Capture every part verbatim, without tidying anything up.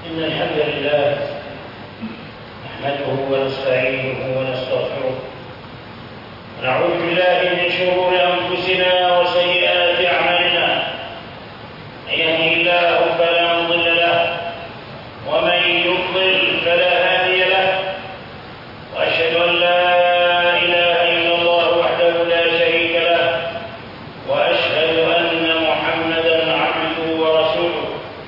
إن الحمد لله نحمده ونستعينه ونستغفره ونعوذ بالله من شرور أنفسنا وسيئات أعمالنا. من يهده الله فلا مضل له ومن يضلل فلا هادي له، وأشهد أن لا إله إلا الله وحده لا شريك له، وأشهد أن محمدا عبده ورسوله.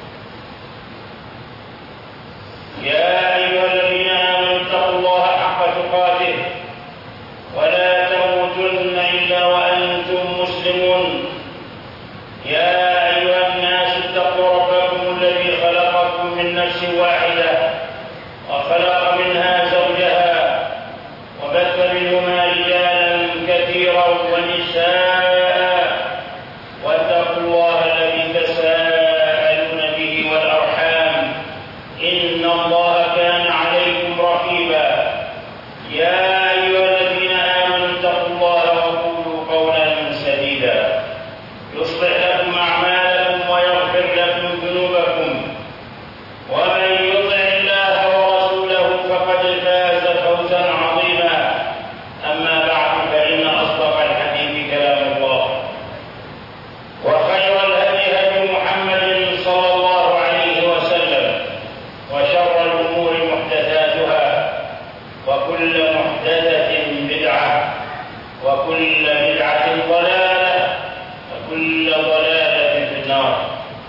يا أيها الذين آمنوا اتقوا الله حق تقاته ولا تموتن إلا وأنتم مسلمون. يا أيها الناس اتقوا ربكم الذي خلقكم من نفس واحدة وخلق منها زوجها وبث منهما رجالا كثيرا ونساء، واتقوا الله الذي تساءلون به والأرحام إن الله كان عليكم رقيبا. يا أيها الذين آمنوا اتقوا الله وقولوا قولا سديدا يصلح لكم أعمالكم ويغفر لكم ذنوبكم، ومن يطع الله ورسوله فقد فاز فوزا عظيما. أما بعد، فإن أصدق الحديث كلام الله، وخير الهدي هدي محمد صلى الله عليه وسلم، وشر الأمور محدثاتها، وكل محدثة بدعة، وكل بدعة ضلالة، وكل ضلالة في النار.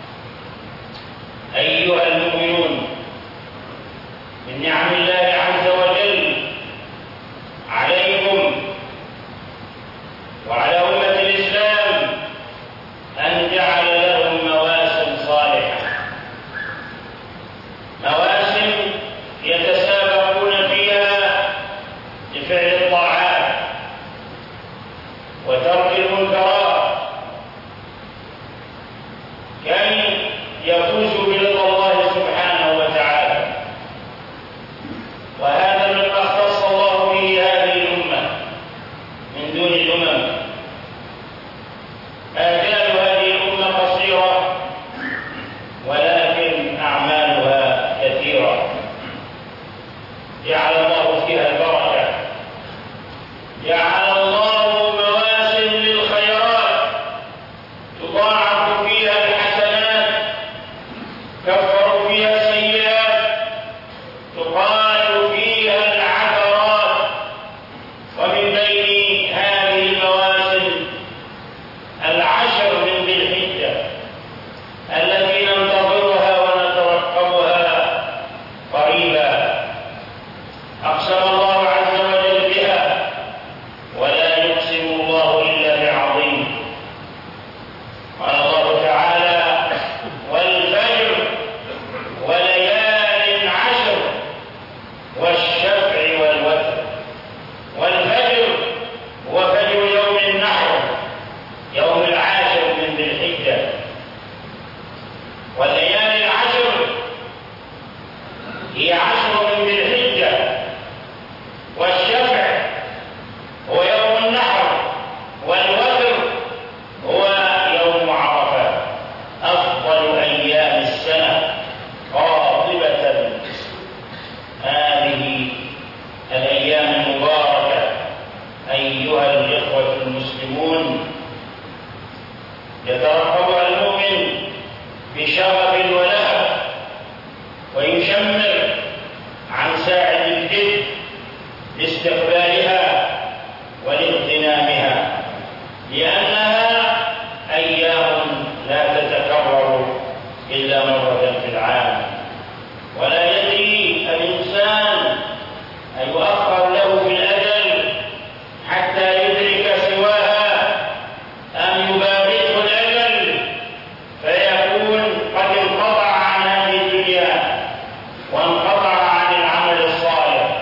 أيها المؤمنون، من نعم الله عز وجل عليكم وعلى أمة الإسلام أن جعل لهم مواسم صالحة، مواسم يتسابقون فيها لفعل الطاعات وترك المنكرات كي يفوزوا برضا الله سبحانه وتعالى. وهذا مما اختص الله به هذه الأمة من دون الأمم. آجال هذه الأمة قصيرة، ولكن أعمالها كثيرة. جعل الله فيها البركة، جعل الله مواسم للخيرات تضاعف فيها الحسنات، كفر فيها السيئات، تقال فيها العثرات. ومن بين هذه المواسم العشر من ذي الحجة التي ننتظرها ونترقبها قريبا. أقسم الله عز وجل بها، ولا يقسم الله إلا بعظيم. قال الله تعالى: والفجر وليال عشر والشفع والوتر. والفجر هو فجر يوم النحر، يوم العاشر من ذي الحجة. والليالي العشر هي عشر من ذي الحجة. والشفع هو يوم النحر، والوتر هو يوم عرفة، أفضل أيام السنة قاطبة. هذه الأيام المباركة أيها الإخوة المسلمون يترقبها المؤمن بشغف ولهف، ويشمر عن ساعد الجد لاستقبالها ولاغتنامها، لأنها أيام لا تتكرر إلا مرة في العام. ولا يدري الإنسان أن يؤخر له في الأجل حتى يدرك سواها، أم يباغته الأجل فيكون قد انقطع عن هذه الدنيا وانقطع عن العمل الصالح.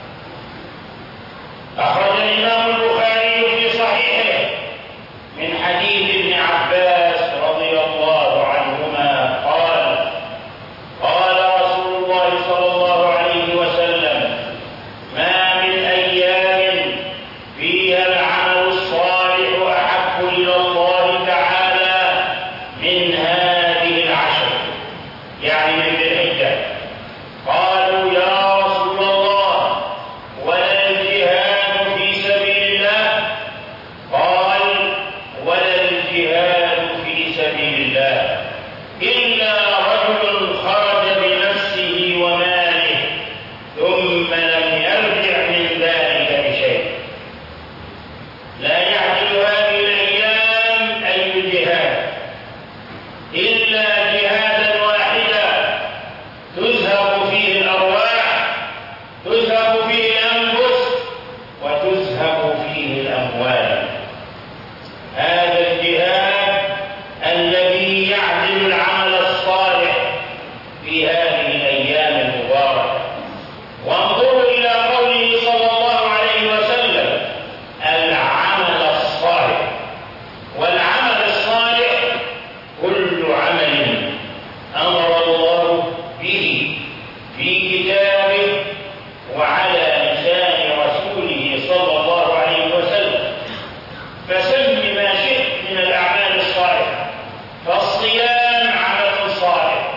أخرج الإمام البخاري في صحيحه من حديث ابن عباس رضي الله عنهما قال: قال رسول الله صلى الله عليه وسلم: ما من أيام فيها العمل الصالح أحب إلى الله تعالى من هذه العشر، يعني من ذي الحجة. في هذه الأيام المباركة. وانظروا إلى قوله صلى الله عليه وسلم: العمل الصالح. والعمل الصالح كل عمل أمر الله به في كتابه وعلى لسان رسوله صلى الله عليه وسلم. فسم ما شئت من الأعمال الصالحة، فالصيام عمل صالح،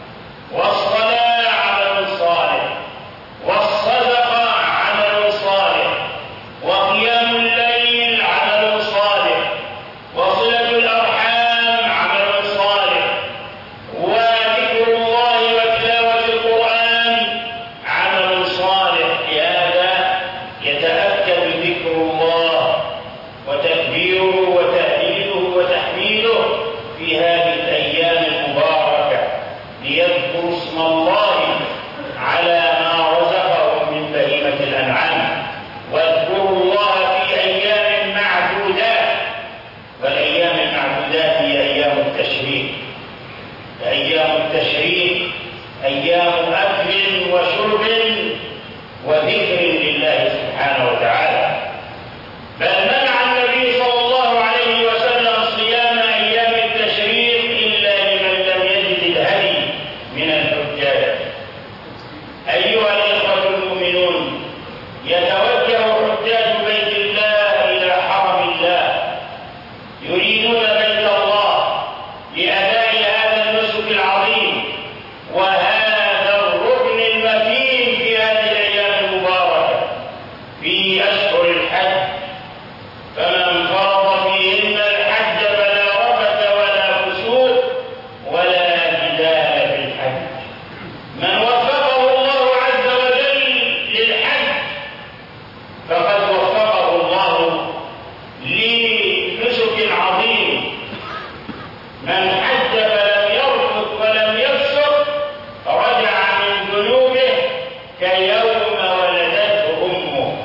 والصلاة عمل صالح، والصدقة عمل صالح، وقيام الليل عمل صالح، وصلة الأرحام عمل صالح، وذكر الله وتلاوة القرآن عمل صالح. لهذا يتأكد ذكر الله وتكبيره وتهليله وتحميده في هذه الأيام المباركة، ليذكروا اسم الله على ما رزقهم من بهيمة الأنعام. واذكروا الله في أيام معدودات، والأيام المعدودات هي أيام التشريق. أيام التشريق أيام أكل وشرب وذكر لله سبحانه وتعالى. بل منع النبي صلى الله عليه وسلم صيام أيام التشريق إلا لمن لم يجد الهدي من الحجاج. أيها الإخوة المؤمنون، يتوجه حجاج بيت الله إلى حرم الله، يريدون بيت الله لأداء هذا النسك العظيم وهذا الركن المتين في هذه الأيام المباركة في أشهر الحج. فمن فرض فيهن الحج فلا رفث ولا فسوق ولا جدال في الحج. من وفقه الله عز وجل للحج فقد وفقه الله لنسك عظيم. من حج فلم يرفث ولم يفسق رجع من ذنوبه كيوم ولدته أمه.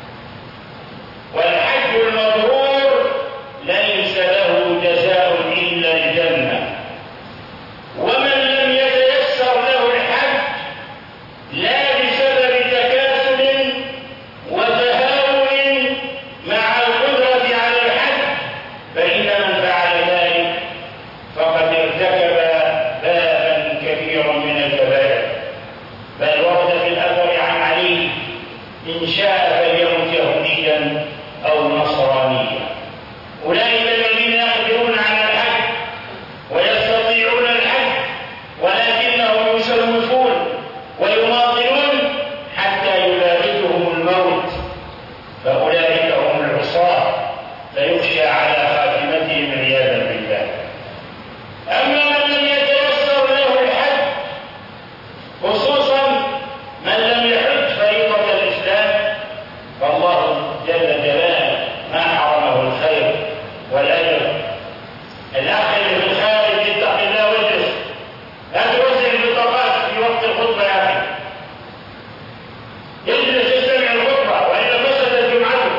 والحج المبرور ليس له جزاء إلا الجنة. ومن لم يتيسر له الحج لا بسبب تكاسل وتهاون مع القدرة على الحج، فإن من فعل ذلك فقد ارتكب بابا كبيرا من الكبائر. بل ورد في الأثر عن علي: إن شاء فليمت يهوديا أو نصرانيا. أولئك الذين يقدرون على الحج ويستطيعون الحج ولكنهم يسوفون ويماطلون حتى يلاقيهم الموت، فأولئك هم العصاة فيخشى على خاتمتهم عياذا بالله. أما من لم يتيسر له الحج، خصوصا من لم يحج فريضة الإسلام، فالله جل جلاله ما حرمه الخير والأجر. الأخ اللي في الخارج يتق الله واجلس، لا توزع البطاقات في وقت الخطبة يا أخي، يجلس يستمع الخطبة وإلا فسدت جمعته.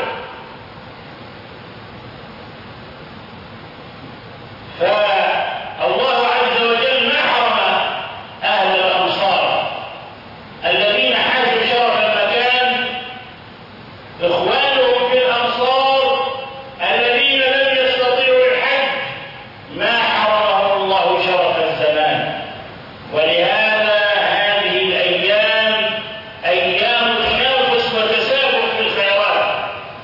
فالله عز وجل ما حرم أهل الأمصار الذين حازوا شرف المكان، إخوانهم في الأمصار الذين لم يستطيعوا الحج، ما حرمهم الله شرف الزمان. ولهذا هذه الأيام أيام تنافس وتسابق في الخيرات.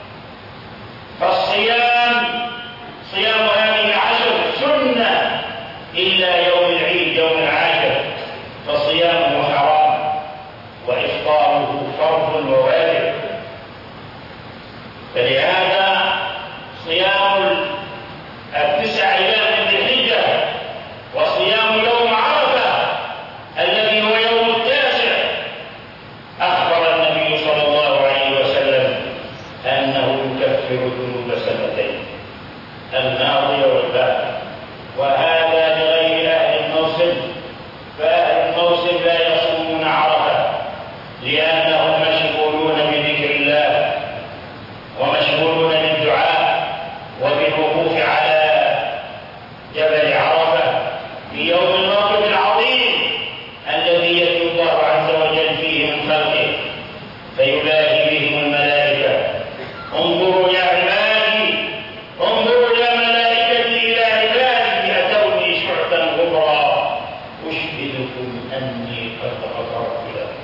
فالصيام صيام هذه العشر سنة إلا يوم العيد يوم العاشر، فصيامه حرام وإفطاره فرض وواجب. فلهذا صيام التسع أيام من الحجة وصيام يوم عرفة الذي هو يوم التاسع، أخبر النبي صلى الله عليه وسلم أنه يكفر ذنوب سنتين الماضية والباقية. وهذا لغير أهل الموسم، فأهل الموسم لا يصومون عرفة لأنهم مشغولون بذكر الله ومشغولون بالدعاء وبالوقوف على جبل عرفة في يوم الموقف العظيم علمتم أني قد غفرت لكم.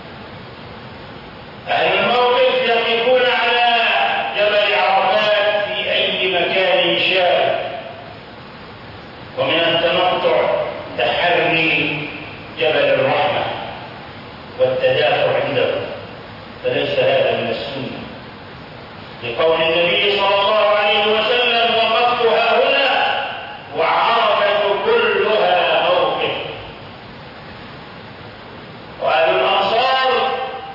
أهل الموقف يقفون على جبل عرفات في أي مكان شاء، ومن التمتع تحري جبل الرحمة والتدافع عنده، فليس هذا من السنة، لقول النبي صلى الله عليه وسلم: وقفت هاهنا وعرفة كلها موقف. وأهل الأنصار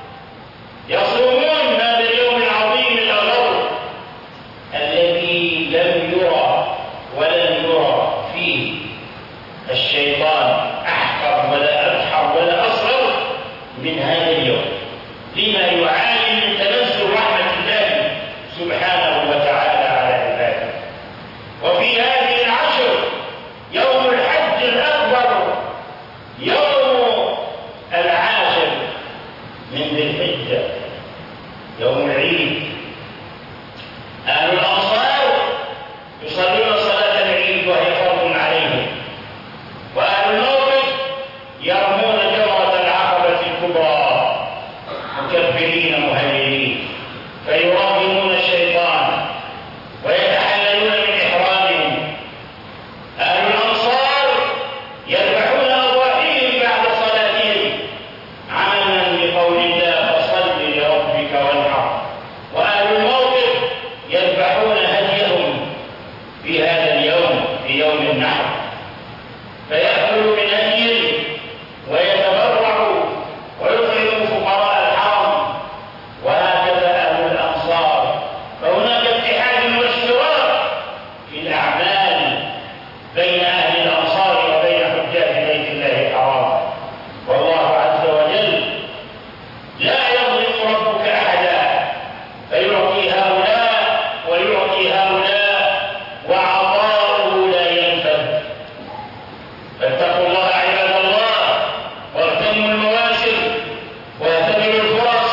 يصومون هذا اليوم العظيم الأغر الذي لم يرى ولن يرى فيه الشيطان أحقر ولا أبحر ولا أصغر من هذا اليوم، لما يعاني من تنزل رحمة الله سبحانه وتعالى على عباده. وفي هذه العشر يوم الحج الأكبر، يوم العاشر من ذي الحجة، يوم العيد، أهل الأنصار يصلون صلاة العيد وهي فرض عليهم، وأهل الموقف يرمون جمرة العقبة الكبرى مكبرين مهللين، فيراهنون الشيطان ويتحللون من إحرامهم. أهل الأنصار يذبحون أضاحيهم بعد صلاتهم عملا بقول الله: فصل لربك وانحر. وأهل الموقف يذبحون هديهم في هذا اليوم، في يوم النحر، فيأكلوا من هديه ويتبرعوا ويطعموا فقراء الحرم. وهكذا أهل الأنصار، فهناك اتحاد واشتراك في الأعمال بين أهل الأنصار وبين حجاج بيت الله الحرام. والله عز وجل لا يظلم ربك أحدا، فيعطي هؤلاء ويعطي هؤلاء، وعطاؤه لا ينفد. فاتقوا الله عباد الله، واغتنموا المواسم واعتبروا الفرص،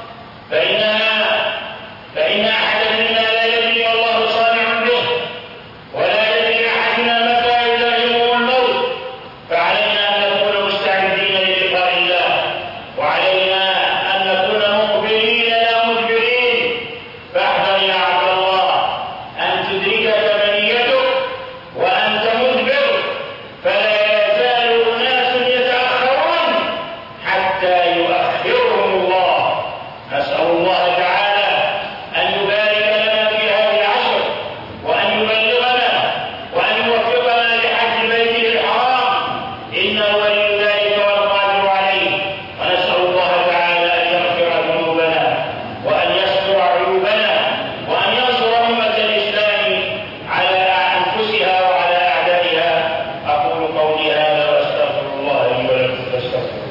فإنها فإن أحدا منا لا يدري والله صانع به، ولا يدري أحدنا متى يلازمه الموت. فعلينا أن نكون مستعدين للقاء الله، وعلينا أن نكون مقبلين لا مدبرين. فاحذر يا عبد الله أن تدركك منيتك وأنت مدبر، فلا يزال أناس يتأخرون حتى يؤخرهم الله. نسأل الله تعالى أن يبارك لنا في هذه العشر، وأن يبلغنا وأن يوفقنا لحج بيته الحرام، إنه ولي ذلك والقادر عليه. ونسأل الله تعالى أن يغفر ذنوبنا وأن يستر عيوبنا وأن ينصر أمة الإسلام على أنفسها وعلى أعدائها. أقول قولي هذا وأستغفر الله لي ولكم فاستغفروه.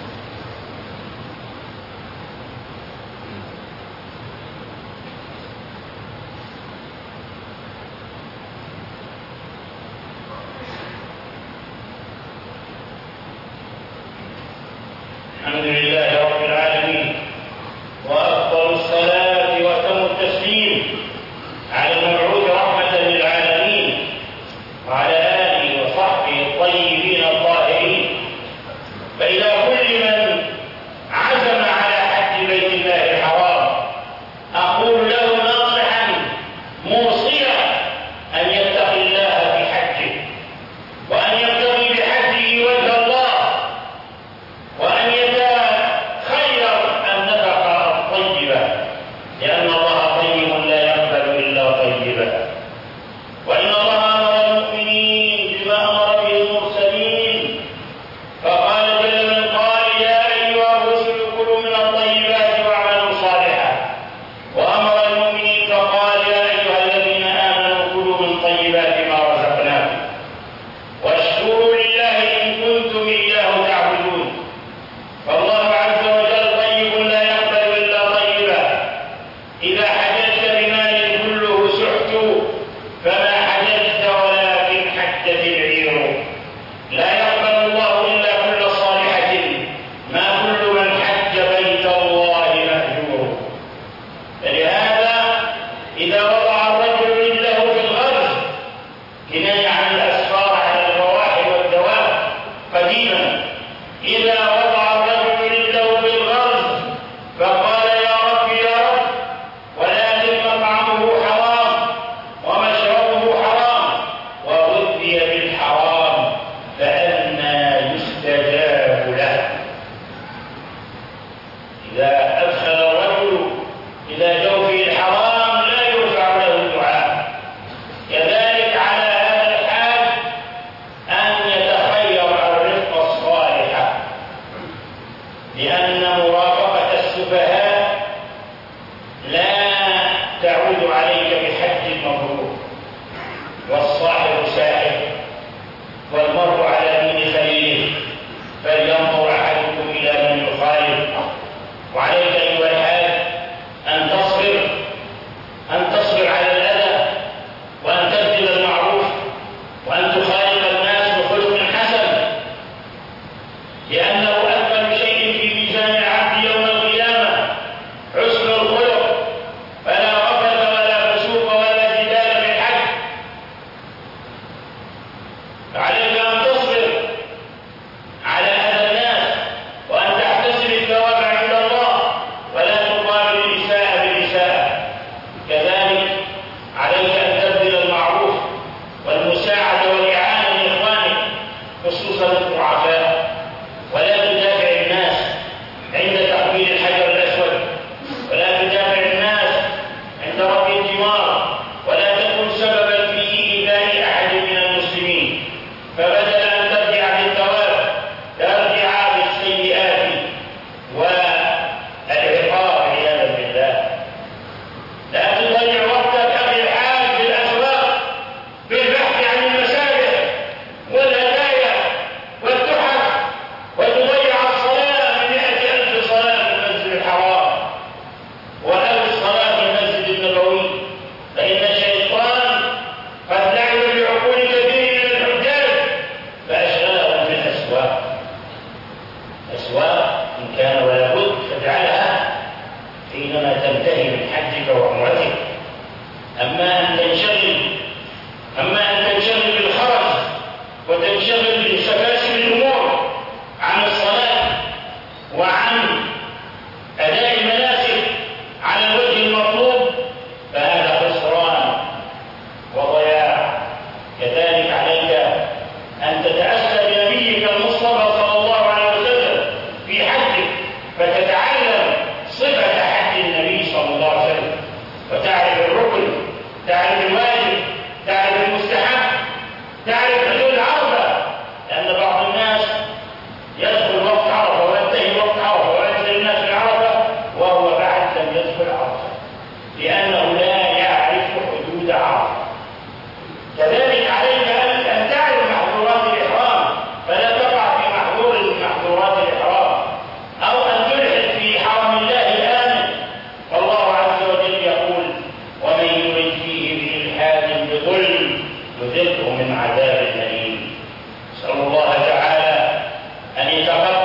الحمد لله رب العالمين، وأفضل الصلاة وأتم التسليم على المبعوث رحمة للعالمين، وعلى آله وصحبه الطيبين الطاهرين. فإلى كل من عزم على حج بيت الله الحرام أقول له ناصحا موصيا أن يتقي الله في حجه، وأن يبتغي بحجه وجه الله، وأن لأنه أكمل شيء في ميزان العبد يوم القيامة حسن الخلق، فلا رفث ولا فسوق ولا جدال في الحج. فعليك أن تصبر على أذى الناس وأن تحتسب الثواب عند الله ولا تقابل الإساءة بالإساءة. كذلك عليك أن تبذل المعروف والمساعدة والإعانة لإخوانك خصوصا الضعفاء، ولا تدافع الناس عند تحويل الحجر الأسود، ولا تدافع الناس عند ربي الجوار، ولا تكن سببا في إيذاء أحد من المسلمين. فبدل أن ترجع بالثواب ترجع بالسيئات والعقاب عياذا بالله. لا تضيع وقتك أخي الحاج في الأسواق بالبحث عن المسابح والهدايا والتحف، وتضيع الصلاة بمئة ألف صلاة في المسجد الحرام وألف صلاة في المسجد النبوي، فإن الشيطان قد لعب بعقول كثير من الحجاج فأشغلهم في الأسواق. أسواق إن كان ولا بد فاجعلها حينما تنتهي من حجك وعمرتك. أما أن تنشغل أما أن تنشغل بالخرج وتنشغل بسكاسب الأمور عن الصلاة وعن أداء المناسك على الوجه المطلوب فهذا خسران وضياع. كذلك عليك أن تتأسى بنبيك المصطفى صلى الله عليه وسلم في حجك، فتتعلم صفة حج النبي صلى الله عليه وسلم، وتعرف الركن، تعرف الواجب، تعرف المستحب، تعرف حدود عرفة. لأن بعض الناس يدخل وقت عرفة وينتهي وقت عرفة وينزل الناس من عرفة وهو بعد لم يدخل عرفة لأنه لا يعرف حدود عرفة. كذلك عليك أن تعرف محظورات الإحرام فلا تقع في محظور من محظورات الإحرام، أو أن تلحد في حرم الله الآمن. والله عز وجل يقول: ومن يرد فيه بإلحاد بظلم يذقه من عذاب أليم. نسأل الله تعالى أن يتقبل